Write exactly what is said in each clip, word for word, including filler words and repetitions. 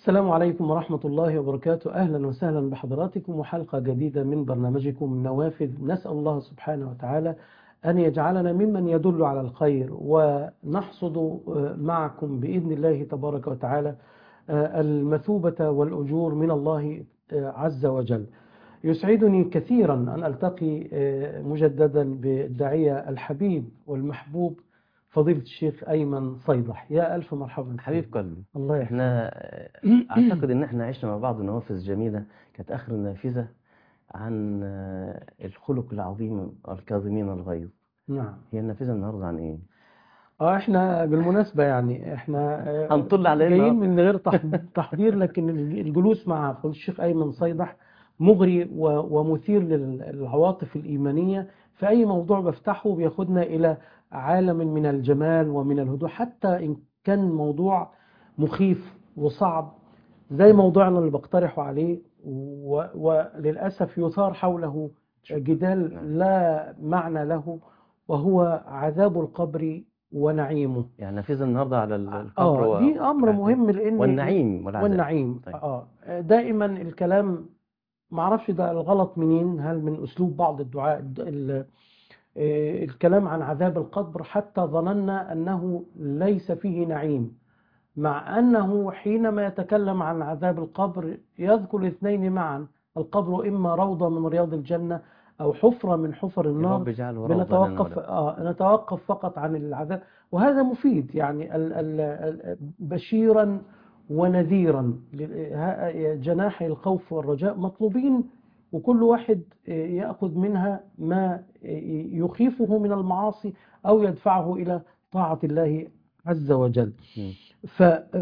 السلام عليكم ورحمة الله وبركاته. أهلا وسهلا بحضراتكم وحلقة جديدة من برنامجكم نوافذ. نسأل الله سبحانه وتعالى أن يجعلنا ممن يدل على الخير ونحصد معكم بإذن الله تبارك وتعالى المثوبة والأجور من الله عز وجل. يسعدني كثيرا أن ألتقي مجددا بالداعية الحبيب والمحبوب فضيلة الشيخ أيمن صيدح. يا ألف مرحبا حبيب قلبي. الله يحفظك. احنا اعتقد ان احنا عشنا مع بعض نوافذ جميلة. كانت اخر نافذة عن الخلق العظيم الكاظمين الغيظ. نعم. هي النافذة النهاردة عن ايه؟ اه احنا بالمناسبة يعني احنا هنطل على جايين النهارده من غير تح- تحضير، لكن الجلوس مع فضيلة الشيخ أيمن صيدح مغري و- ومثير للعواطف الإيمانية. في أي موضوع بفتحه بياخدنا إلى عالم من الجمال ومن الهدوء، حتى إن كان موضوع مخيف وصعب زي موضوعنا اللي بقترحه عليه، و- وللأسف يثار حوله جدال لا معنى له، وهو عذاب القبر ونعيمه. يعني النافذة النهاردة على القبر اه دي و- امر والعذاب مهم لان والنعيم والعذاب. والنعيم. طيب. اه دائما الكلام معرفش ده الغلط منين، هل من اسلوب بعض الدعاء ال- آه، الكلام عن عذاب القبر، حتى ظننا انه ليس فيه نعيم، مع انه حينما يتكلم عن عذاب القبر يذكر الاثنين معا. القبر اما روضة من رياض الجنة او حفرة من حفر يا النار. رب اجعله روضة لنا بنتوقف ولكم. آه نتوقف فقط عن العذاب، وهذا مفيد يعني ال ال ال بشيرا ونذيرا. جناحي الخوف والرجاء مطلوبين، وكل واحد يأخذ منها ما يخيفه من المعاصي أو يدفعه إلى طاعة الله عز وجل. م. ف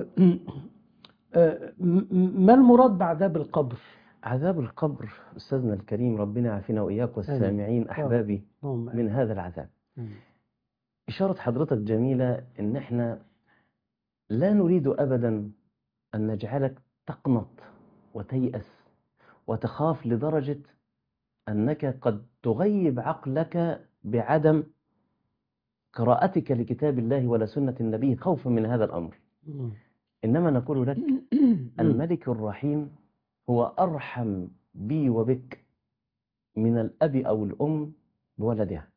ما المراد بعذاب القبر؟ عذاب القبر أستاذنا الكريم، ربنا يعافينا وإياك والسامعين أحبابي من هذا العذاب. إشارة حضرتك جميلة إن إحنا لا نريد أبدا أن نجعلك تقنط وتيأس وتخاف لدرجة أنك قد تغيب عقلك بعدم قراءتك لكتاب الله ولا سنة النبي خوفا من هذا الأمر. إنما نقول لك الملك الرحيم هو أرحم بي وبك من الأب أو الأم بولدها.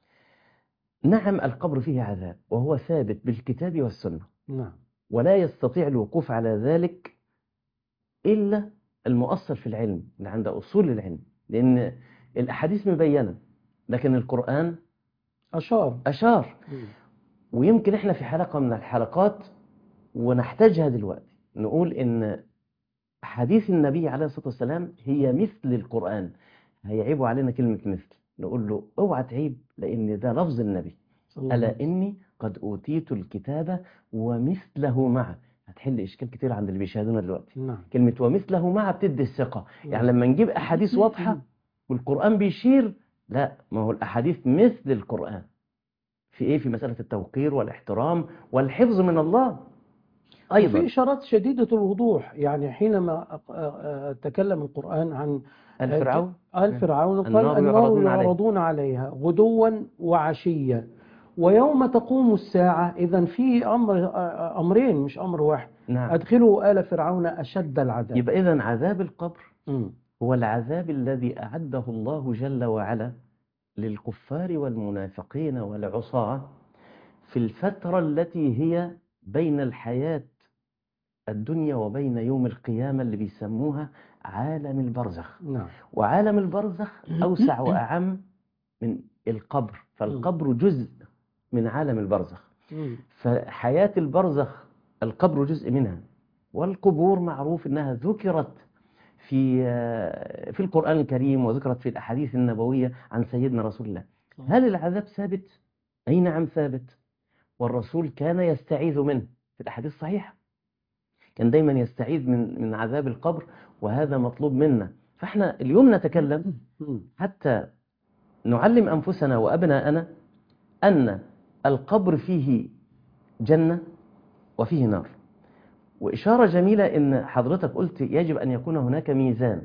نعم القبر فيه عذاب وهو ثابت بالكتاب والسنة، نعم، ولا يستطيع الوقوف على ذلك إلا المؤصل في العلم اللي عند أصول العلم، لأن الأحاديث مبينة لكن القرآن أشار أشار. ويمكن إحنا في حلقة من الحلقات ونحتاجها دلوقتي نقول إن حديث النبي عليه الصلاة والسلام هي مثل القرآن. هيعيبوا علينا كلمة مثل، نقول له اوعى تعيب لأن ده لفظ النبي، ألا إني قد أوتيت الكتاب ومثله معه. هتحل إشكال كتير عند اللي بيشاهدونا دلوقتي. نعم. كلمة ومثله معه بتدي الثقة. نعم. يعني لما نجيب أحاديث واضحة والقرآن بيشير، لا ما هو الأحاديث مثل القرآن في إيه؟ في مسألة التوقير والاحترام والحفظ من الله أيضا. وفي إشارات شديدة الوضوح، يعني حينما تكلم القرآن عن الفرعون الفرعون قال النار النار يعرضون عليه. يعرضون عليها غدوا وعشيا ويوم تقوم الساعة. إذن في أمر أمرين مش أمر واحد. نعم. أدخلوا آل فرعون أشد العذاب. يبقى إذن عذاب القبر م. هو العذاب الذي أعده الله جل وعلا للكفار والمنافقين والعصاة في الفترة التي هي بين الحياة الدنيا وبين يوم القيامة اللي بيسموها عالم البرزخ. نعم. وعالم البرزخ أوسع وأعم من القبر، فالقبر جزء من عالم البرزخ. فحياة البرزخ القبر جزء منها، والقبور معروف أنها ذكرت في في القرآن الكريم وذكرت في الأحاديث النبوية عن سيدنا رسول الله. هل العذاب ثابت؟ أي نعم ثابت، والرسول كان يستعيذ منه في الأحاديث الصحيحة، كان دايما يستعيذ من من عذاب القبر، وهذا مطلوب منا. فاحنا اليوم نتكلم حتى نعلم أنفسنا وأبناءنا أن القبر فيه جنة وفيه نار. وإشارة جميلة إن حضرتك قلت يجب أن يكون هناك ميزان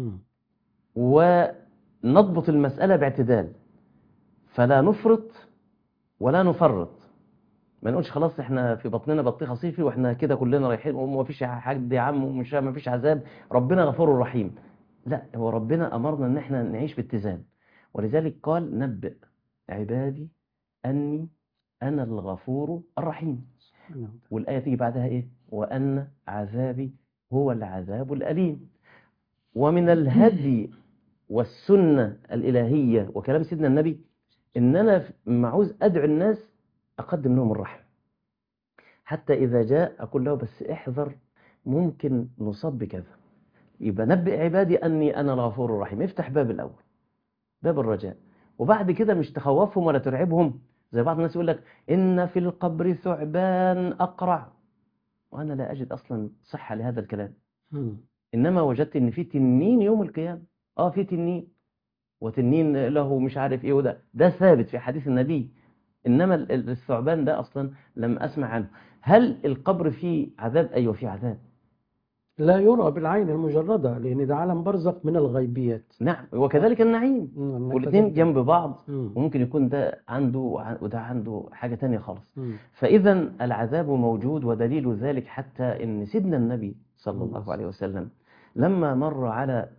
ونضبط المسألة باعتدال، فلا نفرط ولا نفرط، ما نقولش خلاص احنا في بطننا بطيخه صيفي واحنا كده كلنا رايحين وما فيش حد يا عم ومش ما فيش عذاب، ربنا غفور رحيم. لا، هو ربنا امرنا ان احنا نعيش باتزان، ولذلك قال نبئ عبادي اني انا الغفور الرحيم. والايه تيجي بعدها ايه؟ وان عذابي هو العذاب الاليم. ومن الهدي والسنه الالهيه وكلام سيدنا النبي ان انا لما عاوز ادعو الناس اقدم لهم الرحمه، حتى إذا جاء أقول له بس احذر ممكن نصاب بكذا. يبقى نبئ عبادي أني أنا الغفور الرحيم، افتح باب الأول، باب الرجاء، وبعد كده مش تخوفهم ولا ترعبهم. زي بعض الناس يقول لك إن في القبر ثعبان أقرع، وأنا لا أجد أصلا صحة لهذا الكلام. إنما وجدت إن في تنين يوم القيامة. آه في تنين، وتنين له مش عارف إيه، وده ده ثابت في حديث النبي. إنما الثعبان ده أصلا لم أسمع عنه. هل القبر فيه عذاب؟ أيوة فيه عذاب، لا يرى بالعين المجردة، لأن ده عالم برزخ من الغيبيات. نعم، وكذلك النعيم، مم. والاثنين جنب بعض. مم. وممكن يكون ده عنده وده عنده حاجة تانية خالص. مم. فإذا العذاب موجود، ودليل ذلك حتى إن سيدنا النبي صلى الله عليه وسلم لما مر على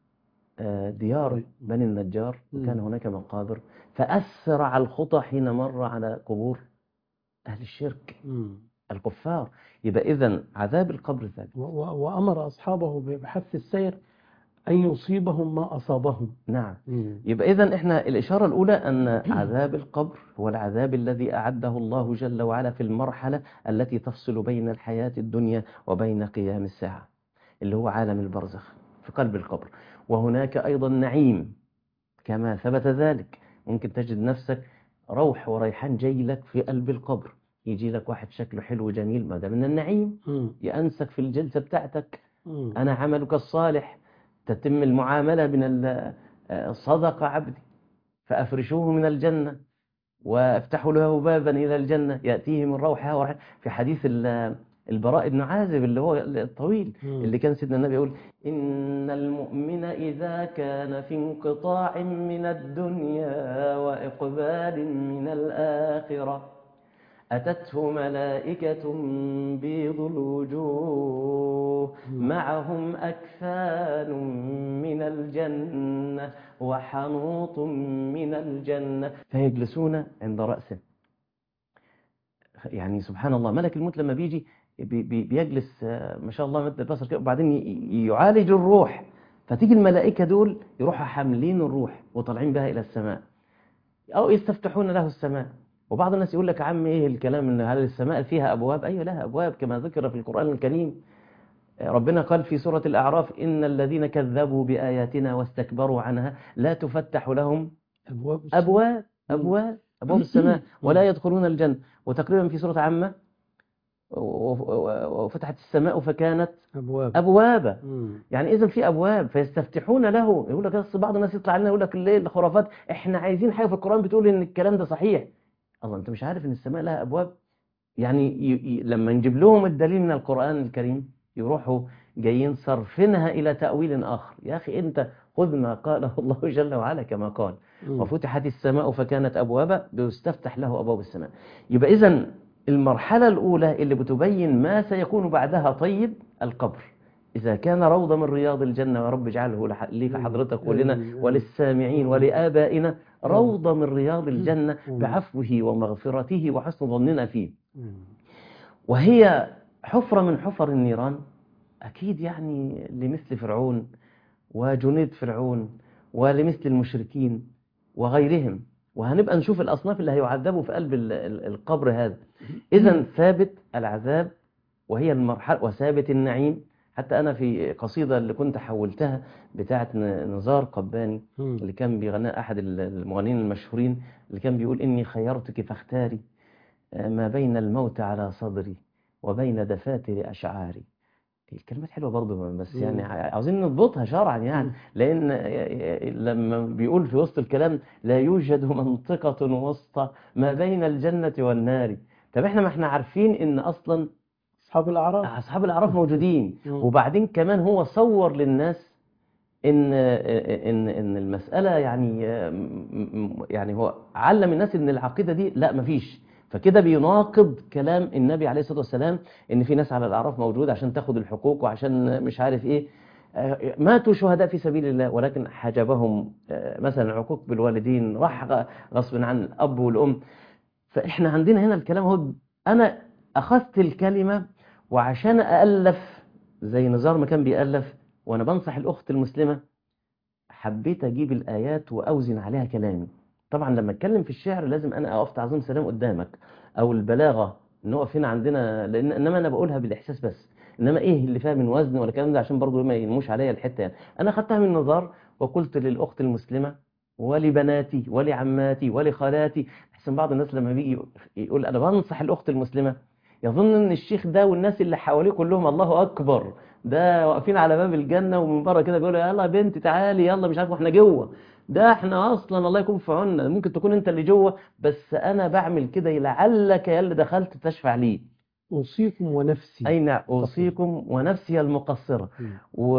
ديار بني النجار وكان هناك مقابر، فأسرع الخطى حين مر على قبور أهل الشرك الكفار. يبقى إذن عذاب القبر ذلك. وأمر أصحابه بحث السير أن يصيبهم ما أصابهم. نعم. يبقى إذن إحنا الإشارة الأولى أن عذاب القبر هو العذاب الذي أعده الله جل وعلا في المرحلة التي تفصل بين الحياة الدنيا وبين قيام الساعة، اللي هو عالم البرزخ في قلب القبر. وهناك أيضا نعيم كما ثبت ذلك، ممكن تجد نفسك روح وريحان جاي لك في قلب القبر، يجي لك واحد شكله حلو جميل، ما ده من النعيم، يأنسك في الجلسة بتاعتك. أنا عملك الصالح، تتم المعاملة من الصدقة عبدي فأفرشوه من الجنة وافتحوا له بابا إلى الجنة يأتيه من روحها ورحمة. في حديث البراء بن عازب اللي هو الطويل اللي كان سيدنا النبي يقول إن المؤمن إذا كان في انقطاع من الدنيا وإقبال من الآخرة أتته ملائكة بيض الوجوه معهم أكفان من الجنة وحنوط من الجنة فيجلسون عند رأسه. يعني سبحان الله، ملك الموت لما بيجي بي بي بيجلس ما شاء الله مد البصر كده، وبعدين يعالج الروح، فتيجي الملائكة دول يروحوا حاملين الروح وطالعين بها إلى السماء، أو يستفتحون له السماء. وبعض الناس يقول لك يا عم إيه الكلام إن هل السماء فيها أبواب؟ أيوة لها أبواب كما ذكر في القرآن الكريم. ربنا قال في سورة الأعراف إن الذين كذبوا بآياتنا واستكبروا عنها لا تفتح لهم أبواب أبواب أبواب أبواب السماء ولا يدخلون الجنة. وتقريبا في سورة عامة وفتحت السماء فكانت أبواب أبوابا. يعني إذن في أبواب فيستفتحون له. يقول لك أصل بعض الناس يطلع لنا يقول لك الليل الخرافات، إحنا عايزين حاجة في القرآن بتقول إن الكلام ده صحيح. الله، أنت مش عارف إن السماء لها أبواب؟ يعني ي... ي... لما نجيب لهم الدليل من القرآن الكريم يروحوا جايين صرفينها إلى تأويل آخر. يا أخي أنت خذ ما قاله الله جل وعلا كما قال وفتحت السماء فكانت أبوابا، بيستفتح له أبواب السماء. يبقى إذن المرحلة الأولى اللي بتبين ما سيكون بعدها طيب القبر. إذا كان روضة من رياض الجنة، ورب اجعله لي لحضرتك ولنا وللسامعين ولآبائنا روضة من رياض الجنة بعفوه ومغفرته وحسن ظننا فيه. وهي حفرة من حفر النيران أكيد، يعني لمثل فرعون وجنود فرعون ولمثل المشركين وغيرهم. وهنبقى نشوف الأصناف اللي هيعذبوا في قلب القبر هذا. إذن ثابت العذاب وهي المرحلة، وثابت النعيم. حتى أنا في قصيدة اللي كنت حولتها بتاعت نزار قباني اللي كان بيغنى أحد المغنيين المشهورين، اللي كان بيقول إني خيرتك فاختاري ما بين الموت على صدري وبين دفاتر أشعاري. الكلمات حلوة برضه، بس يعني عاوزين نضبطها شرعا يعني، لأن لما بيقول في وسط الكلام لا يوجد منطقة وسط ما بين الجنة والنار. طب احنا ما احنا عارفين ان اصلا أصحاب الأعراف أصحاب الأعراف موجودين. وبعدين كمان هو صور للناس إن إن إن المسألة يعني يعني هو علم الناس إن العقيدة دي لا مفيش. فكده بيناقض كلام النبي عليه الصلاة والسلام ان في ناس على الاعراف موجودة عشان تاخد الحقوق وعشان مش عارف ايه. آه، ماتوا شهداء في سبيل الله ولكن حجبهم آه، مثلا العقوق بالوالدين، راح غ- غصب عن الاب والام. فاحنا عندنا هنا الكلام هو، انا اخذت الكلمة وعشان أألف زي نزار ما كان بيألف، وانا بنصح الاخت المسلمة حبيت اجيب الايات واوزن عليها كلامي. طبعا لما اتكلم في الشعر لازم انا اقف تعظيم سلام قدامك، او البلاغه نقف هنا عندنا، لان انما انا بقولها بالاحساس بس، انما ايه اللي فيها من وزن ولا الكلام ده عشان برضه ما ينموش عليا الحته يعني. انا خدتها من نظار وقلت للاخت المسلمه ولبناتي ولعماتي ولخالاتي. احسن بعض الناس لما بيجي يقول انا بنصح الاخت المسلمه يظن ان الشيخ ده والناس اللي حواليه كلهم الله اكبر، ده واقفين على باب الجنة ومن بره كده بيقولوا يلا يا بنتي تعالي يلا مش عارف واحنا جوه. ده احنا اصلا الله يكون في عوننا، ممكن تكون انت اللي جوه بس انا بعمل كده لعلك يا اللي دخلت تشفع لي. أوصيكم ونفسي. اين تقول. اوصيكم ونفسي المقصرة. مم.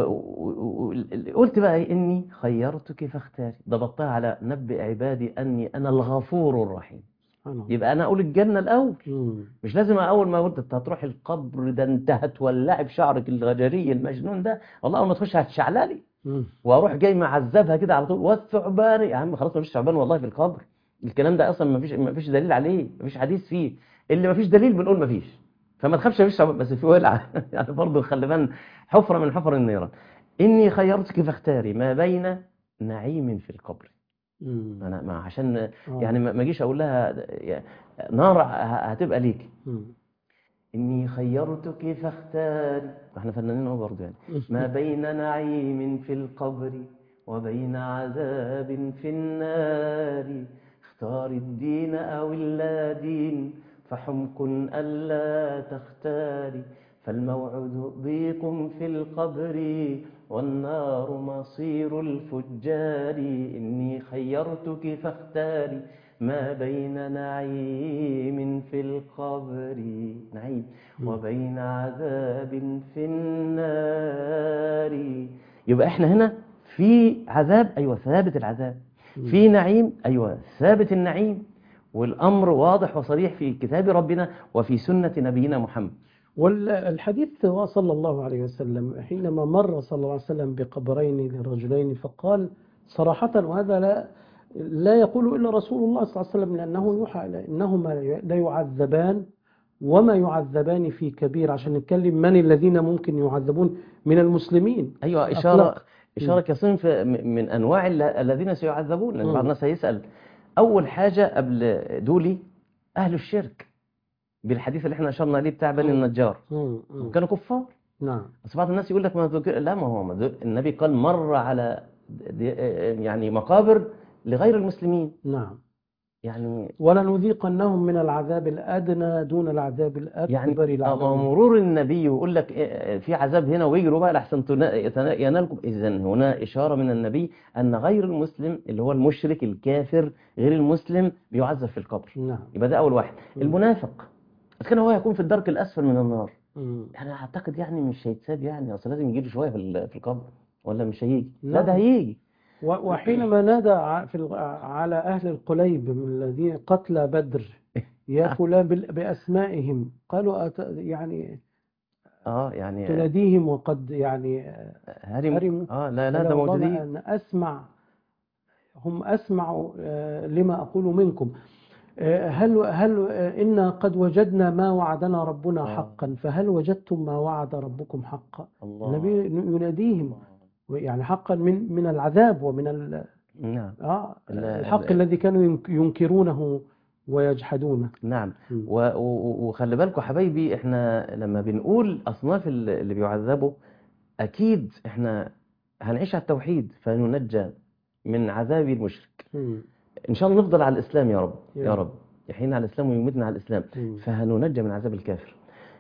وقلت بقى إيه؟ اني خيرتك فاختاري، ضبطتها على نبئ عبادي اني انا الغفور الرحيم. سبحان الله. يبقى انا اقول الجنة الاول، مم. مش لازم اول ما قلت انت هتروح القبر ده انت هتولعي بشعرك الغجري المجنون ده، والله اول ما تخش هتشعللي مم. واروح جاي معذبها كده على طول. والثعبان يا عم خلاص، ما فيش ثعبان والله في القبر، الكلام ده اصلا ما فيش ما فيش دليل عليه، ما فيش حديث فيه. اللي ما فيش دليل بنقول ما فيش، فما تخافش ما فيش ثعبان، بس في ولعه يعني برضه خلي بالك، حفره من حفر النيران. اني خيرتك فاختاري ما بين نعيم في القبر. مم. انا ما عشان آه. يعني ما ما اجيش اقول لها نار ه- هتبقى ليك. مم. إني خيرتك فاختاري، احنا فنانين اهو برضه يعني، ما بين نعيم في القبر وبين عذاب في النار، اختاري الدين أو اللا دين فحمق ألا تختاري، فالموعد ضيق في القبر والنار مصير الفجار. إني خيرتك فاختاري ما بين نعيم في القبر، نعيم، مم. وبين عذاب في النار. يبقى احنا هنا في عذاب، ايوه ثابت العذاب، في نعيم، ايوه ثابت النعيم، والامر واضح وصريح في كتاب ربنا وفي سنة نبينا محمد. والحديث صلى الله عليه وسلم حينما مر صلى الله عليه وسلم بقبرين لرجلين فقال صراحة، وهذا لا لا يقول إلا رسول الله صلى الله عليه وسلم، لأنه يوحى إليه إنهما لا يعذبان وما يعذبان في كبير، عشان نتكلم من الذين ممكن يعذبون من المسلمين. ايوه اشاره أطلق. اشاره كصنف من انواع ال- الذين سيعذبون، لان بعض مم. الناس هيسال اول حاجه قبل دولي اهل الشرك، بالحديث اللي احنا اشرنا عليه بتاع بني مم. النجار، مم. مم. كانوا كفار. نعم. بس بعض الناس يقول لك ما ذكر، لا ما هو ما ذكر- النبي قال مر على دي- يعني مقابر لغير المسلمين نعم. يعني. ولنذيقنهم من العذاب الأدنى دون العذاب يعني الأكبر آه، ما هو لعلهم. مرور النبي ويقول لك إيه، في عذاب هنا ويجروا بقى لحسن تنا- يتنا- ينالكم. اذا هنا اشاره من النبي ان غير المسلم اللي هو المشرك الكافر غير المسلم بيعذب في القبر. نعم. يبقى ده اول واحد. مم. المنافق اذا كان هو هيكون في الدرك الاسفل من النار، مم. يعني اعتقد يعني مش هيتساب، يعني اصل لازم يجي له شويه في ال- في القبر، ولا مش هيجي؟ لا ده نعم. هيجي. و- وحينما نادى ع- في الغ- على أهل القليب من الذين قتلى بدر يا فلان بال- بأسمائهم، قالوا أت يعني اه يعني تناديهم وقد يعني هرم، هرموا. اه لا لا قال ده والله موجودين. أن أسمع، هم أسمع آه، لما أقول منكم. آه، هل هل آه، إنا قد وجدنا ما وعدنا ربنا آه. حقا، فهل وجدتم ما وعد ربكم حقا؟ الله. النبي يناديهم يعني حقا من من العذاب ومن ال- نعم. آه لا- الحق لا. الذي كانوا ينك- ينكرونه ويجحدونه. نعم. م. و- و- وخلي بالكم حبايبي، احنا لما بنقول اصناف ال- اللي بيعذبوا، اكيد احنا هنعيش على التوحيد فننجى من عذاب المشرك. م. ان شاء الله نفضل على الاسلام يا رب يا يا رب. رب، يحيينا على الاسلام ويميتنا على الاسلام، م. فهننجى من عذاب الكافر.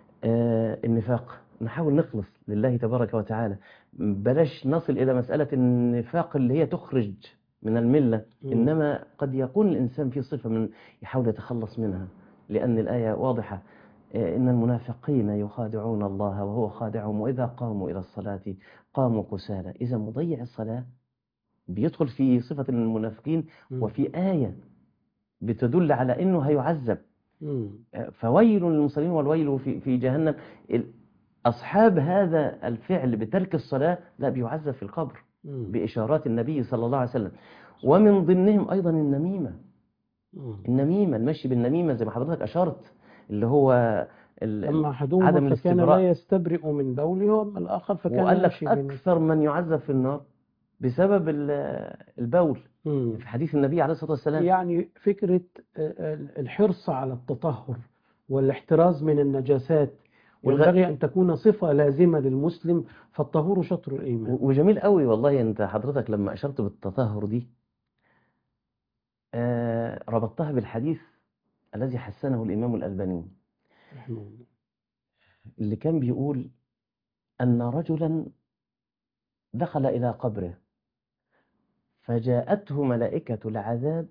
آه النفاق نحاول نخلص لله تبارك وتعالى، بلاش نصل الى مسألة النفاق اللي هي تخرج من الملة، م. انما قد يكون الانسان في صفة من يحاول يتخلص منها، لان الاية واضحة. آه ان المنافقين يخادعون الله وهو خادعهم واذا قاموا الى الصلاة قاموا كسالى. اذا مضيع الصلاة بيدخل في صفة المنافقين، م. وفي آية بتدل على انه هيعذب. مم. فويل للمصلين والويل في في جهنم. ال- أصحاب هذا الفعل بترك الصلاة لا بيعذب في القبر مم. بإشارات النبي صلى الله عليه وسلم. ومن ضمنهم أيضا النميمة. مم. النميمة، المشي بالنميمة زي ما حضرتك أشرت، اللي هو ال- ال- أما أحدهما عدم فكان لا الاستبراء. يستبرئ من بوله، وأما الآخر فكان وقال لك يمشي بين. أكثر من يعذب في النار بسبب ال- البول مم. في حديث النبي عليه الصلاة والسلام. يعني فكرة آه، الحرص على التطهر والاحتراز من النجاسات والغ... ينبغي أن تكون صفة لازمة للمسلم، فالطهور شطر الإيمان. و- وجميل قوي والله. أنت حضرتك لما أشرت بالتطهر دي آه ربطتها بالحديث الذي حسنه الإمام الألباني، رحمه الله. اللي كان بيقول أن رجلا دخل إلى قبره فجاءته ملائكة العذاب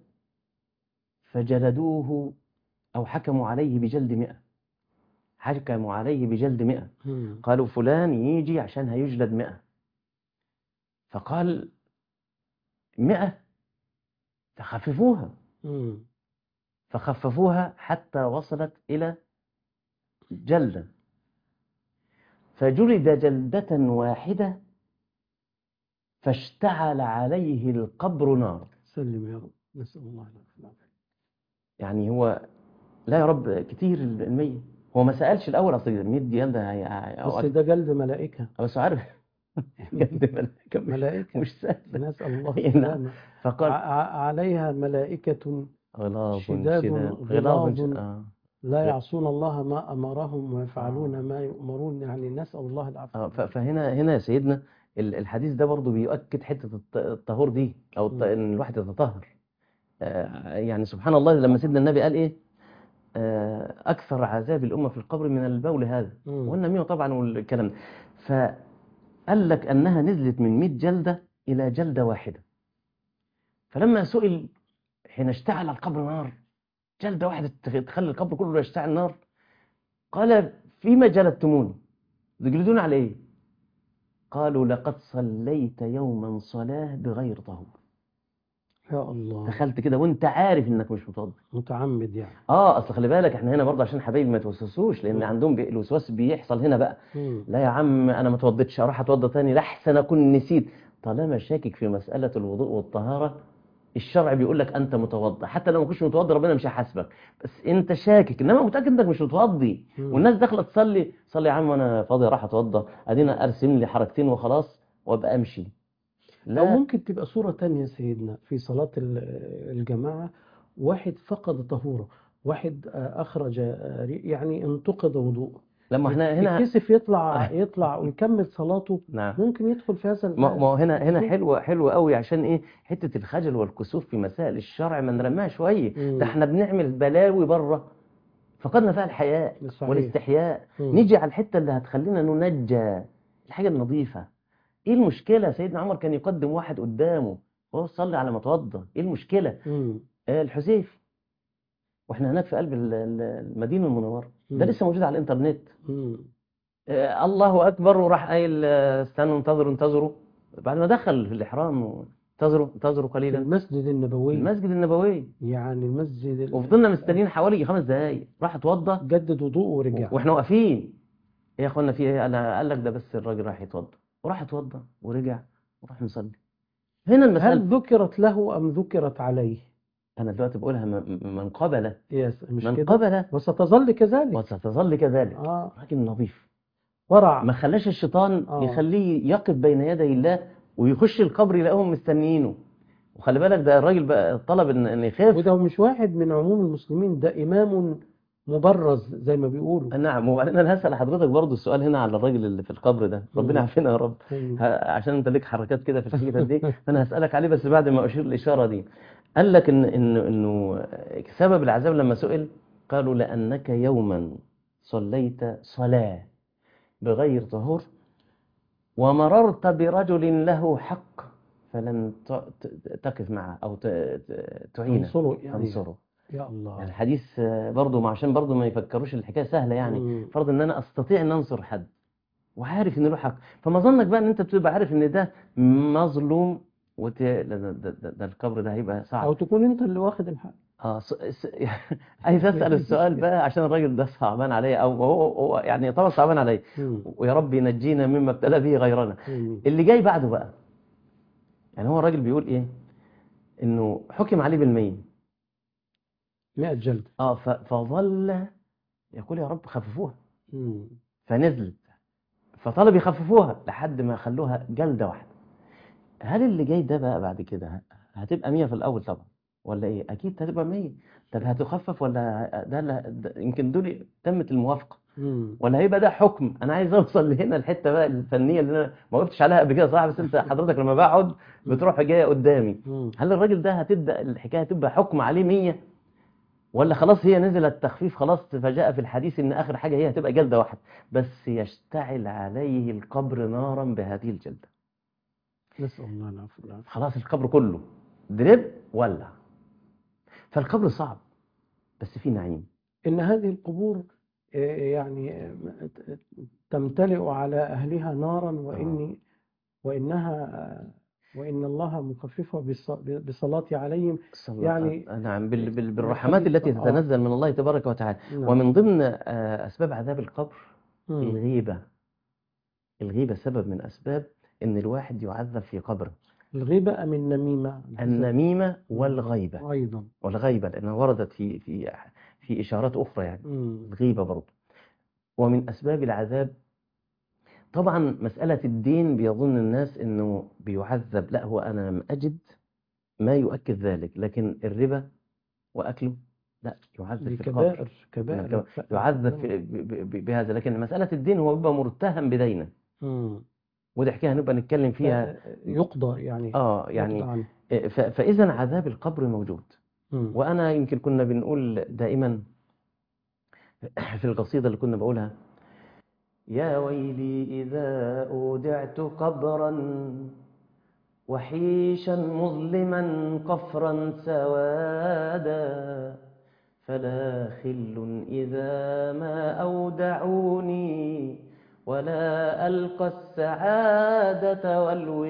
فجلدوه أو حكموا عليه بجلد مئة. حكموا عليه بجلد مئة. مم. قالوا فلان يجي عشان هيجلد مئة. فقال مئة تخففوها. مم. فخففوها حتى وصلت إلى جلدة، فجلد جلدة واحدة فاشتعل عليه القبر نار. سلم يا رب، نسأل الله العافية. يعني هو لا يا رب كتير المية. هو ما سألش الأول أصل مية جلدة هي- هي- بس ده جلد ملائكة. بس عارف جلد ملائكة مش, ملائكة مش سهل. نسأل الله نعم. السلامة. ع- فقال ع- عليها ملائكة غلاظ شداد شداد غلاظ غلاظ آه. لا يعصون الله ما أمرهم ويفعلون آه. ما يؤمرون، يعني نسأل الله العافية. آه. ف- فهنا هنا يا سيدنا ال- الحديث ده برضو بيؤكد حتة الط- الطهور دي أو الط- مم. إن الواحد يتطهر. آه، يعني سبحان الله لما سيدنا النبي قال إيه آه، أكثر عذاب الأمة في القبر من البول هذا مم. والنميمة طبعا والكلام ده. فقال لك أنها نزلت من مئة جلدة إلى جلدة واحدة. فلما سئل حين اشتعل القبر نار جلدة واحدة تخلي القبر كله يشتعل نار، قال فيما جلدتموني تجلدون على إيه؟ قالوا لقد صليت يوما صلاة بغير طهور. يا الله، دخلت كده وانت عارف انك مش متوضي. متعمد يعني. اه اصل خلي بالك احنا هنا برضه عشان حبايبي ما يتوسوسوش، لان مم. عندهم بي... الوسواس بيحصل هنا بقى. مم. لا يا عم انا ما اتوضيتش اروح اتوضى تاني لحسن اكون نسيت. طالما شاكك في مسألة الوضوء والطهارة الشرع بيقول لك انت متوضى، حتى لو ما كنتش متوضي ربنا مش هيحاسبك، بس انت شاكك انما متاكد انك مش متوضي. مم. والناس داخله تصلي صلي يا عم وانا فاضي راح اتوضى ادينا ارسم لي حركتين وخلاص وابقى امشي. أو لا ممكن تبقى صورة تانية سيدنا في صلاة ال- الجماعة، واحد فقد طهوره، واحد آه، أخرج آه، ري- يعني انتقد وضوءه، لما احنا هنا يتكسف يطلع يطلع ويكمل صلاته، نعم. ممكن يدخل في هذا ما ما هو هنا هنا الخطوة. حلوه حلوه قوي عشان ايه حته الخجل والكسوف في مسائل الشرع ما نرماها شويه. مم. ده احنا بنعمل بلاوي بره فقدنا فيها الحياء صحيح. والاستحياء. مم. نيجي على الحته اللي هتخلينا ننجى الحاجه النظيفه. ايه المشكله؟ سيدنا عمر كان يقدم واحد قدامه وهو صلي على ما توضى. ايه المشكله؟ مم. آه الحذيفي واحنا هناك في قلب ال- ال- المدينه المنوره ده مم. لسه موجود على الانترنت. مم. آه الله اكبر وراح قايل آه، استنوا انتظروا انتظروا بعد ما دخل في الاحرام انتظروا انتظروا في قليلا المسجد النبوي، المسجد النبوي. يعني المسجد ال- وفضلنا مستنيين حوالي خمس دقايق راح اتوضى جدد وضوءه ورجع. واحنا واقفين. ايه يا اخوانا في ايه؟ انا قال لك ده بس الراجل راح يتوضى وراح اتوضى ورجع وراح نصلي. هنا المسألة هل ذكرت له أم ذكرت عليه؟ انا دلوقتي بقولها م- من قبل يس، مش من كده؟ قبل وستظل كذلك. وستظل كذلك. آه. راجل نظيف ورع. ما خلاش الشيطان آه. يخليه يقف بين يدي الله ويخش القبر يلاقيهم مستنيينه. وخلي بالك ده الراجل بقى طلب ان إن يخاف. وده مش واحد من عموم المسلمين، ده إمام مبرز زي ما بيقولوا. نعم. وبعدين انا هسأل حضرتك برضو السؤال هنا على الراجل اللي في القبر ده ربنا مم. يعافينا يا رب. مم. ه- عشان انت ليك حركات كده في الحقيقة دي فانا هسألك عليه بس بعد ما اشير الاشارة دي. قال لك ان ان انه سبب العذاب لما سئل قالوا لانك يوما صليت صلاة بغير طهور ومررت برجل له حق فلم ت- ت- تقف معه او ت- ت- تعينه تنصره يعني. تنصره. يا الله. الحديث برضه ما عشان برضه ما يفكروش الحكايه سهله يعني. مم. فرض ان انا استطيع ان انصر حد وعارف ان له حق فما ظنك بقى ان انت بتبقى عارف ان ده مظلوم وت... ده, ده, ده, ده القبر ده هيبقى أو صعب. تكون أنت اللي واخد الحق. اه س... س... عايز اسال السؤال بقى عشان الراجل ده صعبان عليا، او هو هو يعني طبعا صعبان عليا، مم. ويا رب ينجينا مما ابتلى به غيرنا. آمين. اللي جاي بعده بقى، يعني هو الراجل بيقول ايه؟ انه حكم عليه بالمية. مئة جلد. اه ف... فظل يقول يا رب خففوها، مم. فنزلت، فطلب يخففوها لحد ما خلوها جلدة واحدة. هل اللي جاي ده بقى بعد كده هتبقى مية في الأول طبعا ولا إيه؟ أكيد هتبقى مية. طب هتخفف ولا ده, لا ده يمكن دول تمت الموافقة، مم. ولا هيبقى ده حكم؟ أنا عايز أوصل لهنا الحتة بقى الفنية اللي أنا ما وقفتش عليها قبل كده صراحة، بس أنت حضرتك لما بقعد مم. بتروح جاية قدامي. مم. هل الراجل ده هتبدأ الحكاية تبقى حكم عليه مية، ولا خلاص هي نزلت تخفيف خلاص؟ فجاء في الحديث ان اخر حاجه هي هتبقى جلده واحده بس يشتعل عليه القبر نارا بهذه الجلده. نسأل الله العفو والعافية. خلاص القبر كله درب ولع. فالقبر صعب بس فيه نعيم. إن هذه القبور آه، يعني آه، تمتلئ على أهلها نارا، اه وإني وإنها وإن الله مخففها بالص- بالصلاة عليهم. صلى يعني نعم بال... بال... من بالرحمات الحديث التي آه تتنزل من الله تبارك وتعالى. نعم. ومن ضمن آه، اسباب عذاب القبر مم. الغيبه. الغيبه سبب من اسباب ان الواحد يعذب في قبره. الغيبة أم النميمة على حسب. النميمه مم. والغيبه. أيضا. والغيبة لأنها وردت في في في إشارات أخرى يعني. مم. الغيبة برضه. ومن أسباب العذاب طبعا مسألة الدين، بيظن الناس إنه بيعذب. لا، هو أنا لم أجد ما يؤكد ذلك، لكن الربا وأكله لا، يعذب دي في القبر. كبائر من كبائر الكبائر. الف- يعذب الفجر. في ب- ب- بهذا. لكن مسألة الدين هو بيبقى مرتهم بدينه، مم. ودي حكاية هنبقى نتكلم فيها. فيقضى يعني آه يقضى يعني عنه. ف- فإذا عذاب القبر موجود. مم. وأنا يمكن كنا بنقول دائما في القصيدة اللي كنا بقولها: يا ويلي إذا أودعت قبرا وحيشا مظلما قفرا سوادا، فلا خل إذا ما أودعوني ولا ألقى السعادة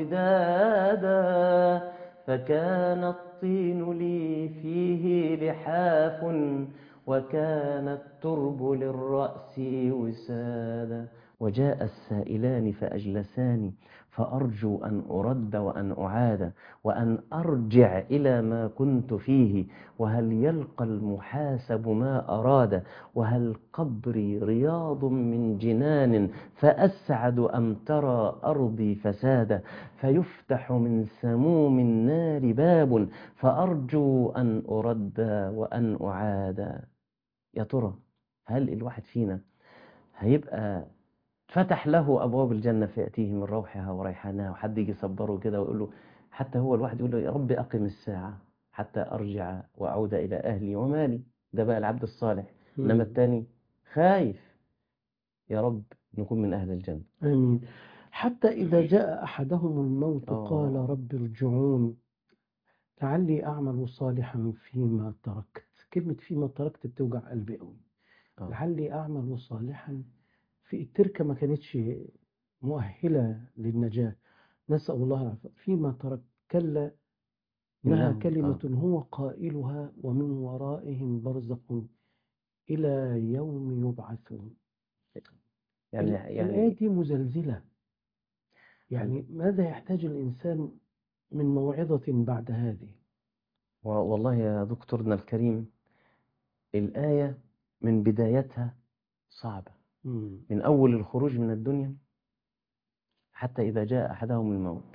والودادا، فكان الطين لي فيه لحاف وكان الترب للرأس وسادا. وجاء السائلان فأجلساني فأرجو أن أرد وأن أعاد وأن أرجع إلى ما كنت فيه، وهل يلقى المحاسب ما أراد، وهل قبري رياض من جنان فأسعد أم ترى أرضي فسادا، فيفتح من سموم النار باب فأرجو أن أرد وأن أعاد. يا ترى هل الواحد فينا هيبقى فتح له أبواب الجنة فيأتيه من روحها وريحانها، وحد يجي يصبره كده ويقول له، حتى هو الواحد يقول له يا رب أقم الساعة حتى أرجع وأعود إلى أهلي ومالي؟ ده بقى العبد الصالح. إنما مم. التاني خايف، يا رب نكون من أهل الجنة. آمين. حتى إذا جاء أحدهم الموت قال آه رب ارجعون لعلي أعمل صالحا فيما تركت. كلمة فيما تركت بتوجع قلبي قوي. آه لعلي أعمل صالحا في التركة ما كانتش مؤهلة للنجاة. نسأل الله العافية. فيما ترك كلا إنها إنه آه كلمة هو قائلها ومن ورائهم برزخ إلى يوم يبعثون. يعني ال- الآية يعني دي مزلزلة. ال- يعني ماذا يحتاج الإنسان من موعظة بعد هذه؟ و- والله يا دكتورنا الكريم، الآية من بدايتها صعبة. مم. من أول الخروج من الدنيا حتى إذا جاء أحدهم الموت،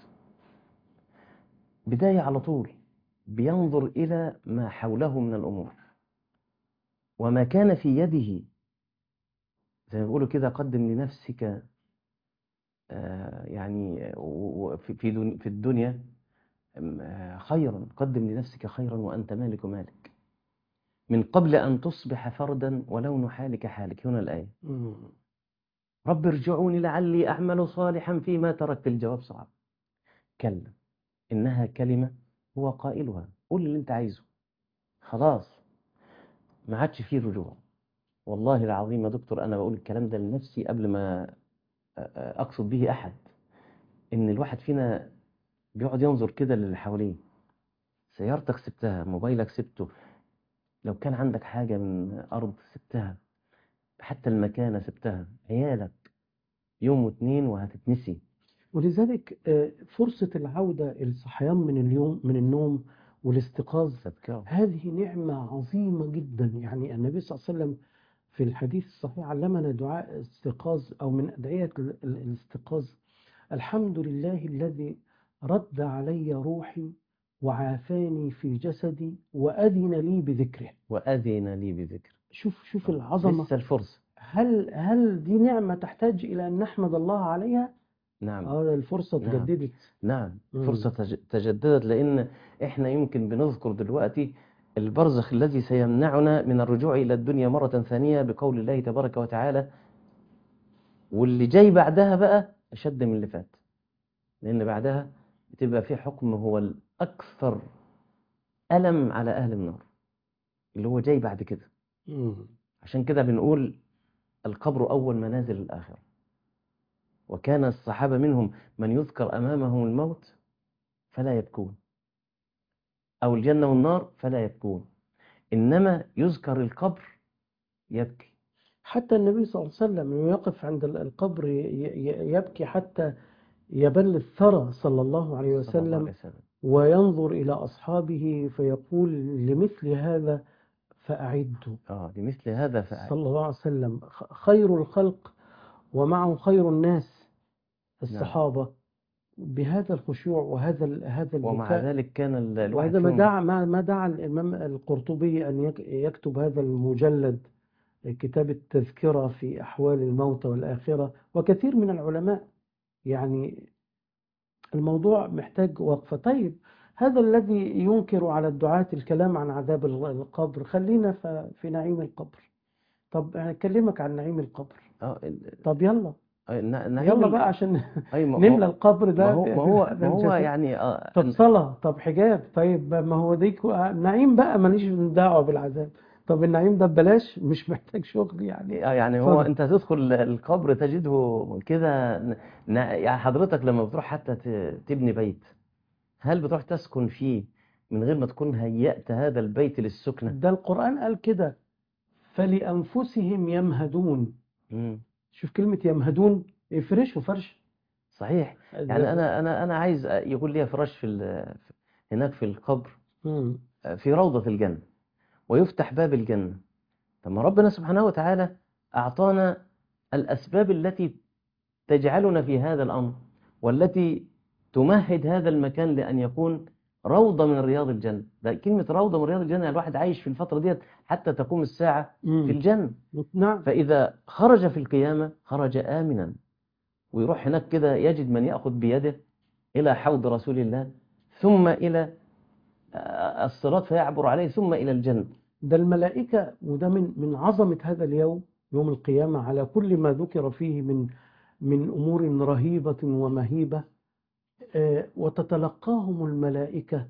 بداية على طول بينظر إلى ما حوله من الأمور وما كان في يده. زي ما بيقولوا كده، قدم لنفسك آه، يعني و- و- في في دن- في الدنيا آه، خيرا، قدم لنفسك خيرا وأنت مالك مالك، من قبل أن تصبح فردا ولون حالك حالك. هنا الآية: مم. رب ارجعوني لعلي أعمل صالحا فيما تركت. الجواب صعب. كلا إنها كلمة هو قائلها. قول اللي أنت عايزه، خلاص ما عادش فيه رجوع. والله العظيم يا دكتور، أنا بقول الكلام ده لنفسي قبل ما أقصد به أحد. إن الواحد فينا بيقعد ينظر كده للي حواليه، سيارتك سبتها، موبايلك سبته، لو كان عندك حاجة من أرض سبتها، حتى المكانة سبتها، عيالك يوم واتنين وهتتنسي. ولذلك آه، فرصة العودة الصحيان من اليوم من النوم والاستيقاظ، تذكره. هذه نعمة عظيمة جدا. يعني النبي صلى الله عليه وسلم في الحديث الصحيح علمنا دعاء استيقاظ أو من أدعية ال- ال- الاستيقاظ: الحمد لله الذي رد علي روحي وعافاني في جسدي وأذن لي بذكره. وأذن لي بذكر. شوف شوف آه. العظمة. لسه الفرصة. هل هل دي نعمة تحتاج إلى أن نحمد الله عليها؟ نعم. اه الفرصة نعم. اتجددت. نعم. مم. فرصة تج- تجددت، لأن إحنا يمكن بنذكر دلوقتي البرزخ الذي سيمنعنا من الرجوع إلى الدنيا مرة ثانية بقول الله تبارك وتعالى، واللي جاي بعدها بقى أشد من اللي فات، لأن بعدها بتبقى في حكم هو الأكثر ألم على أهل النار، اللي هو جاي بعد كده. مم. عشان كده بنقول القبر أول منازل الآخرة. وكان الصحابة منهم من يذكر أمامهم الموت فلا يبكون، أو الجنة والنار فلا يبكون، إنما يذكر القبر يبكي. حتى النبي صلى الله عليه وسلم يقف عند ال- القبر ي- ي- يبكي حتى يبل الثرى صلى الله عليه صلى الله عليه وسلم، وسلم. وينظر إلى أصحابه فيقول: لمثل هذا فأعدوا. آه لمثل هذا فعل. صلى الله عليه وسلم خ- خير الخلق ومعه خير الناس نعم. الصحابة، بهذا الخشوع وهذا ال- هذا ومع البكاء. ذلك كان ال- الواحد وهذا ما فيهم. دعا ما ما دعا الإمام القرطبي أن يك- يكتب هذا المجلد، كتاب التذكرة في أحوال الموت والآخرة، وكثير من العلماء. يعني الموضوع محتاج وقفة. طيب، هذا الذي ينكر على الدعاة الكلام عن عذاب القبر، خلينا ف- في نعيم القبر. طب أكلمك عن نعيم القبر. آه ال- طب يلا آه، نا- نعيم يلا ال- بقى عشان أي ما نملى ما القبر ما ده هو ب- ما هو بهذا ما هو الجزاء. يعني آه طب صلاة، طب حجاب، طيب ما هو دي كو- نعيم بقى، ماليش دعوة بالعذاب. طب النعيم ده ببلاش، مش محتاج شغل يعني. آه، يعني هو اتفضل. انت تدخل القبر تجده كده. ن- ن- يعني حضرتك لما بتروح حتى ت- تبني بيت، هل بتروح تسكن فيه من غير ما تكون هيأت هذا البيت للسكنة؟ ده القرآن قال كده: فلأنفسهم يمهدون. مم. شوف كلمة يمهدون، يفرشوا فرش. صحيح. يعني ده- انا انا انا عايز يكون لي فراش في ال- هناك في القبر، مم. في روضة الجنة، ويفتح باب الجنة. طب ما ربنا سبحانه وتعالى أعطانا الأسباب التي تجعلنا في هذا الأمر، والتي تمهد هذا المكان لأن يكون روضة من رياض الجنة. ده كلمة روضة من رياض الجنة، يعني الواحد عايش في الفترة ديت حتى تقوم الساعة في مم. الجنة. نعم. فإذا خرج في القيامة خرج آمنا، ويروح هناك كده يجد من يأخذ بيده إلى حوض رسول الله، ثم إلى آه، الصراط فيعبر عليه، ثم إلى الجنة. ده الملائكة، وده من من عظمة هذا اليوم، يوم القيامة، على كل ما ذكر فيه من من أمور رهيبة ومهيبة. آه، وتتلقاهم الملائكة: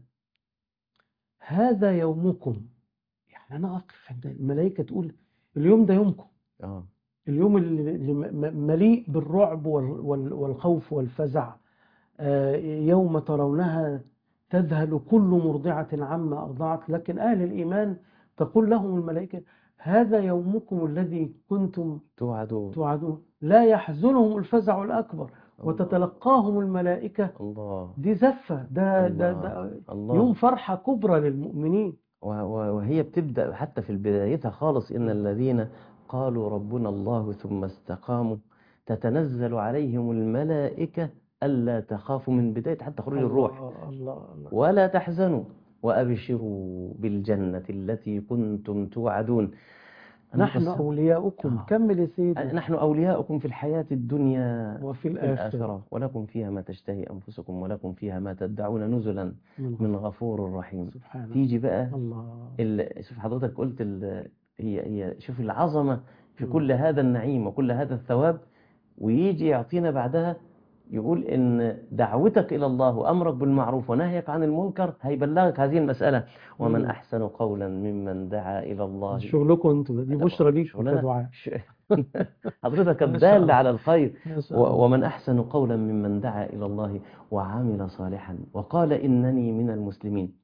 هذا يومكم. يعني أنا أقف عند الملائكة تقول: اليوم ده يومكم. آه. اليوم اللي اللي م- مليء بالرعب وال- وال- والخوف والفزع. آه، يوم ترونها تذهل كل مرضعة عما أرضعت. لكن أهل الإيمان تقول لهم الملائكة: هذا يومكم الذي كنتم توعدون. توعدون. لا يحزنهم الفزع الأكبر، الله. وتتلقاهم الملائكة. الله. دي زفة، ده, ده, الله. ده الله. يوم فرحة كبرى للمؤمنين. و- و- وهي بتبدأ حتى في بدايتها خالص: إن الذين قالوا ربنا الله ثم استقاموا تتنزل عليهم الملائكة ألا تخافوا، من بداية حتى خروج الروح، الله الله الله. ولا تحزنوا وأبشروا بالجنة التي كنتم توعدون. أنا نحن بس أولياؤكم، آه. كمل يا سيدي. نحن أولياؤكم في الحياة الدنيا وفي في الآخرة الآخرة، ولكم فيها ما تشتهي أنفسكم ولكم فيها ما تدعون نزلا من من غفور رحيم. سبحانه. تيجي بقى الله. ال... شوف حضرتك قلت ال... هي هي شوف العظمة في مم. كل هذا النعيم وكل هذا الثواب، ويجي يعطينا بعدها يقول إن دعوتك إلى الله وأمرك بالمعروف ونهيك عن المنكر هيبلغك هذه المسألة. ومن مم. أحسن قولا ممن دعا إلى الله. شغلكم انتوا، دي بشرى ليكم شغلنا كدعاء. ش- حضرتك ما شاء الدال الله. على الخير. ما شاء و- الله. ومن أحسن قولا ممن دعا إلى الله وعمل صالحا وقال إنني من المسلمين.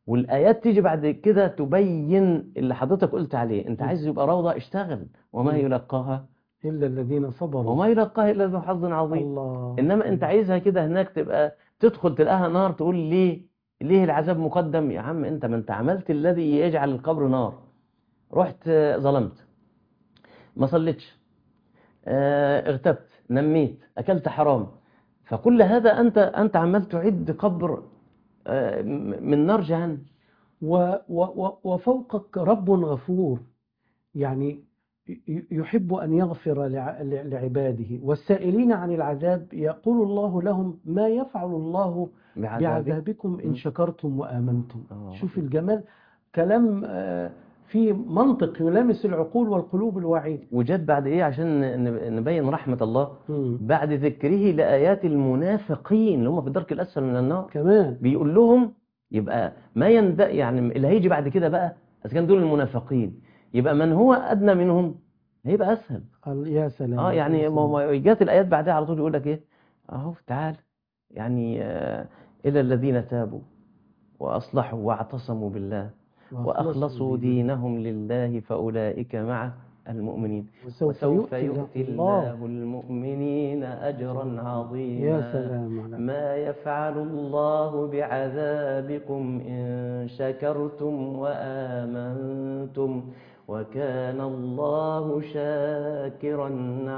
والآيات تيجي بعد كده تبين اللي حضرتك قلت عليه. انت عايز يبقى روضة، اشتغل. وما مم. يلقاها إلا الذين صبروا. وما يلقاها إلا ذو حظ عظيم. الله. إنما انت عايزها كده هناك تبقى تدخل تلاقيها نار، تقول ليه ليه العذاب مقدم؟ يا عم انت ما انت عملت الذي يجعل القبر نار. رحت آه، ظلمت، ما صليتش، آه، ارتبت، نميت، أكلت حرام، فكل هذا أنت أنت عمال تعد قبر آه، من نار جهنم. و و و وفوقك رب غفور، يعني ي- يحب أن يغفر لع- لعباده، والسائلين عن العذاب يقول الله لهم ما يفعل الله بعذابك. بعذابكم إن م. شكرتم وآمنتم. آه. شوف الجمال، كلام آه، فيه منطق يلامس العقول والقلوب الواعية. وجد بعد إيه عشان ن- نبين رحمة الله؟ مم. بعد ذكره لآيات المنافقين اللي هم في الدرك الأسفل من النار، كمان بيقول لهم يبقى ما يند يعني اللي هيجي بعد كده بقى، إذا كان دول المنافقين يبقى من هو أدنى منهم هيبقى أسهل. قال يا سلام اه يا يعني ما سلام. هو جات الايات بعدها على طول يقول لك ايه؟ اهو تعال، يعني آه الى الذين تابوا واصلحوا واعتصموا بالله وأخلصوا واخلصوا دينهم دينهم لله فاولئك مع المؤمنين وسوف وسوف يؤتي له يؤتي الله. الله المؤمنين اجرا يا عظيما. سلام على ما يفعل الله بعذابكم ان شكرتم وامنتم وكان الله شاكرا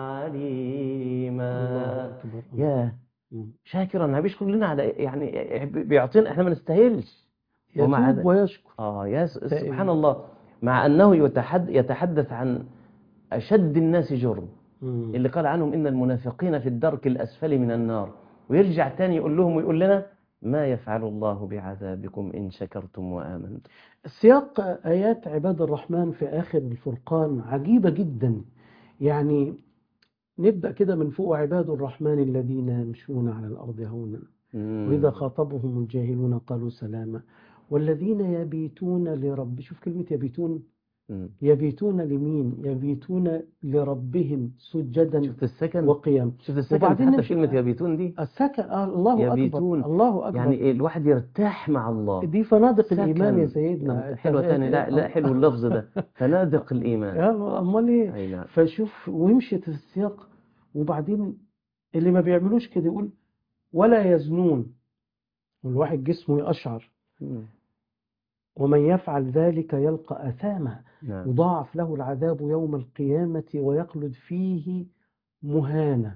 عليما. الله أكبر. يا مم. شاكرا بيشكر لنا على يعني بيعطينا احنا ما نستاهلش. ومع يتوب ذ- ويشكر. اه يا س- سبحان تائب. الله، مع انه يتحد يتحدث عن اشد الناس جرم مم. اللي قال عنهم ان المنافقين في الدرك الاسفل من النار، ويرجع تاني يقول لهم ويقول لنا ما يفعل الله بعذابكم ان شكرتم وامنتم. سياق آيات عباد الرحمن في آخر الفرقان عجيبة جدا. يعني نبدأ كده من فوق: عباد الرحمن الذين يمشون على الأرض هونا وإذا مم. خاطبهم الجاهلون قالوا سلاما والذين يبيتون لرب. شوف كلمة يبيتون، مم. يبيتون لمين؟ يبيتون لربهم سجدا شفت السكن؟ وقيام. شفت السكن وبعدين حتى نمشي كلمة يبيتون دي؟ السكن. آه الله أكبر، يبيتون الله أكبر. يعني الواحد يرتاح مع الله. دي فنادق الإيمان يا سكن سيدنا. حلوة تاني، لا لا حلو اللفظ ده، فنادق الإيمان. يا أمال إيه؟ أي نعم. فشوف ويمشي في السياق. وبعدين اللي ما بيعملوش كده يقول ولا يزنون، والواحد جسمه يقشعر. مم. ومن يفعل ذلك يلقى أثاما نعم. يضاعف له العذاب يوم القيامة ويخلد فيه مهانا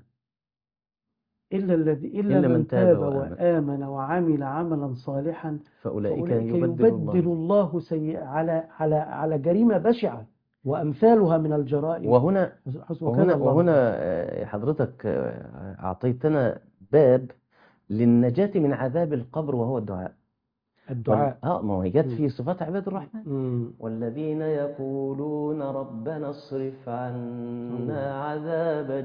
إلا الذي إلا إلا من تاب وآمن وآمن وعمل عملا صالحا فأولئك فأولئك يبدل يبدل الله. الله سيئ على على على جريمة بشعة وأمثالها من الجرائم. وهنا وكان وهنا الله وهنا آه، حضرتك آه، أعطيتنا باب للنجاة من عذاب القبر وهو الدعاء. الدعاء. وال- اه ما هي جت مم. في صفات عباد الرحمن. مم. والذين يقولون ربنا اصرف عنا عذاب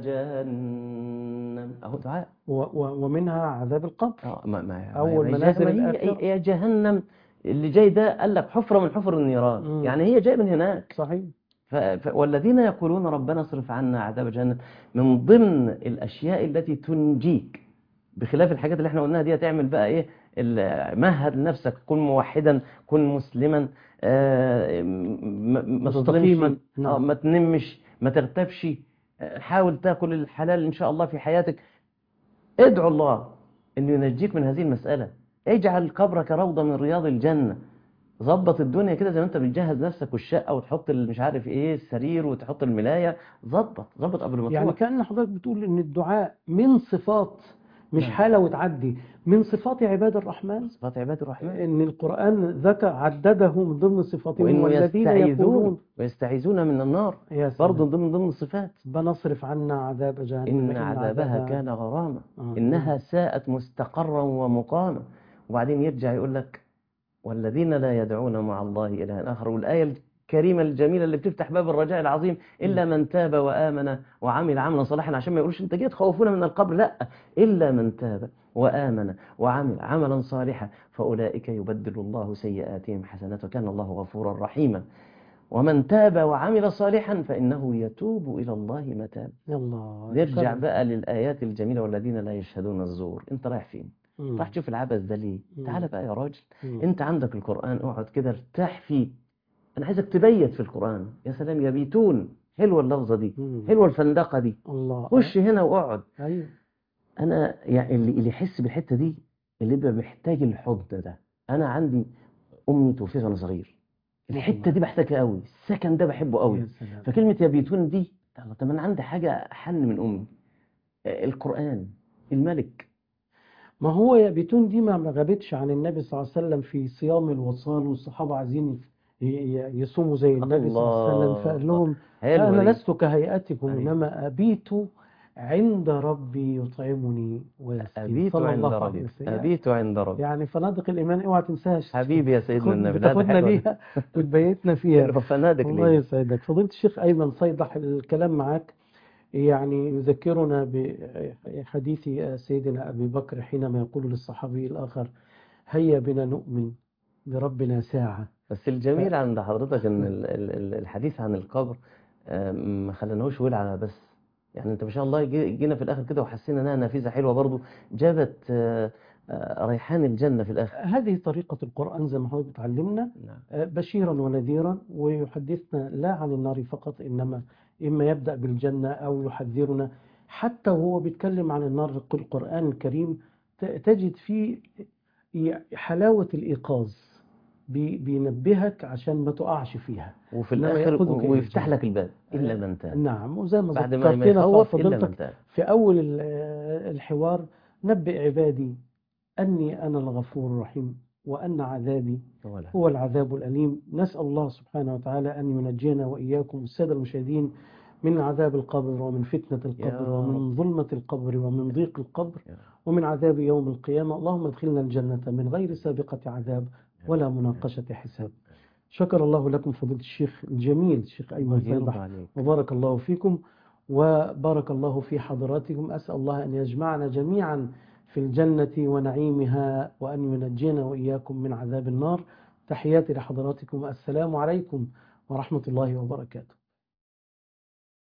جهنم، اهو دعاء. و- و- ومنها عذاب القبر. اه ما ما أول ما هي منازل ما هي الآخرة. هي جهنم اللي جاي ده، قال لك حفرة من حفر النيران، مم. يعني هي جاي من هناك. صحيح. ف... ف... والذين يقولون ربنا اصرف عنا عذاب جهنم من ضمن الاشياء التي تنجيك، بخلاف الحاجات اللي احنا قلناها دي. تعمل بقى ايه؟ ال- مهد لنفسك، كن موحدا، كن مسلما، آه، م- ما تظلمش، مستقيما. آه، نعم. ما تنمش، ما تغتابش، آه، حاول تاكل الحلال ان شاء الله في حياتك. ادعو الله انه ينجيك من هذه المسألة. اجعل قبرك روضة من رياض الجنة. ظبط الدنيا كده زي ما انت بتجهز نفسك والشقة وتحط ال- مش عارف ايه السرير وتحط الملاية. ظبط ظبط قبل ما يعني تروح. كأن حضرتك بتقول إن الدعاء من صفات، مش نعم. حالة وتعدي، من صفات عباد الرحمن. صفات عباد الرحمن، إن القرآن ذكر عدده من ضمن صفاتهم وانه والذين يقولون يستعيذون ويستعيذون من النار، يا برضه سلام ضمن ضمن الصفات. بنصرف عنا عذاب جهنم إن عذابها كان غراما آه. إنها ساءت مستقرا ومقاما. وبعدين يرجع يقول لك والذين لا يدعون مع الله إلها آخر، والآية الكريمة الجميلة اللي بتفتح باب الرجاء العظيم: إلا من تاب وآمن وعمل عملا صالحا. عشان ما يقولوش أنت جيت خوفونا من القبر، لا، إلا من تاب وآمن وعمل عملا صالحا فأولئك يبدل الله سيئاتهم حسنات وكان الله غفورا رحيما. ومن تاب وعمل صالحا فإنه يتوب إلى الله متاب. يلا نرجع شرف. بقى للآيات الجميلة: والذين لا يشهدون الزور. أنت رايح فين؟ مم. راح تشوف العبث ده ليه؟ مم. تعالى بقى يا راجل، مم. انت عندك القرآن، اقعد كده ارتاح فيه. انا عايزك تبيت في القرآن. يا سلام، يبيتون، حلوه اللفظة دي، مم. حلوه الفندقة دي. الله. خش هنا واقعد. أيوه. انا يعني اللي اللي يحس بالحتة دي، اللي يبقى محتاج الحضن ده. انا عندي امي توفيت وانا صغير، الحتة دي بحتاجها قوي، السكن ده بحبه قوي. يا سلام. فكلمة يبيتون دي، الله، طب انا عندي حاجة احن من امي، آه، القرآن، الملك. ما هو يبيتون دي ما ما غابتش عن النبي صلى الله عليه وسلم في صيام الوصال، والصحابة عايزين ي- ي- يصوموا زي النبي صلى الله عليه وسلم، فقال الله، لهم حلوة أنا دي. لست كهيئتكم، أيوة. إنما أبيت عند ربي يطعمني ويسقين، أبيت صلى عند الله عليه ربي، وسلم. أبيت عند ربي. يعني فنادق الإيمان اوعى تنساش، حبيبي يا سيدنا خد النبي، لا ده بتاخدنا حلوة دي. ليها وتبيتنا فيها. حلوة فنادق الله ليه. يسعدك فضيلة الشيخ أيمن صيدح. الكلام معك يعني يذكرنا بحديث سيدنا أبي بكر حينما يقول للصحابي الآخر: هيا بنا نؤمن بربنا ساعة. بس الجميل عند حضرتك إن ال- ال- ال- الحديث عن القبر آه، ما خلناهوش ولعة بس. يعني أنت ما شاء الله جي- جينا في الآخر كده وحسينا إنها نافذة حلوة برضو، جابت آه، آه، ريحان الجنة في الآخر. هذه طريقة القرآن زي ما حضرتك بتعلمنا، نعم. بشيرا ونذيرا، ويحدثنا لا عن النار فقط، إنما إما يبدأ بالجنة أو يحذرنا. حتى وهو بيتكلم عن النار في القرآن الكريم ت- تجد فيه حلاوة الإيقاظ، بي- بينبهك عشان ما تقعش فيها، وفي إنما الآخر يأخذك إلى ويفتح الجنة. لك الباب إلا من تاب. نعم، وزي ما بعد ما ما ذكرتنا يخوف إلا من فضلتك تاب. في أول ال- الحوار: نبئ عبادي أني أنا الغفور الرحيم، وأن عذابي ولا. هو العذاب الأليم. نسأل الله سبحانه وتعالى أن ينجينا وإياكم السادة المشاهدين من عذاب القبر، ومن فتنة القبر، يا ومن رب. ظلمة القبر، ومن ضيق القبر، يا رب. ومن عذاب يوم القيامة. اللهم ادخلنا الجنة من غير سابقة عذاب ولا مناقشة حساب. شكر الله لكم فضيلة الشيخ الجميل الشيخ أيمن الله يرضى صيدح، عليك. وبارك الله فيكم وبارك الله في حضراتكم. أسأل الله أن يجمعنا جميعا في الجنة ونعيمها، وأن ينجينا وإياكم من عذاب النار. تحياتي لحضراتكم، السلام عليكم ورحمة الله وبركاته.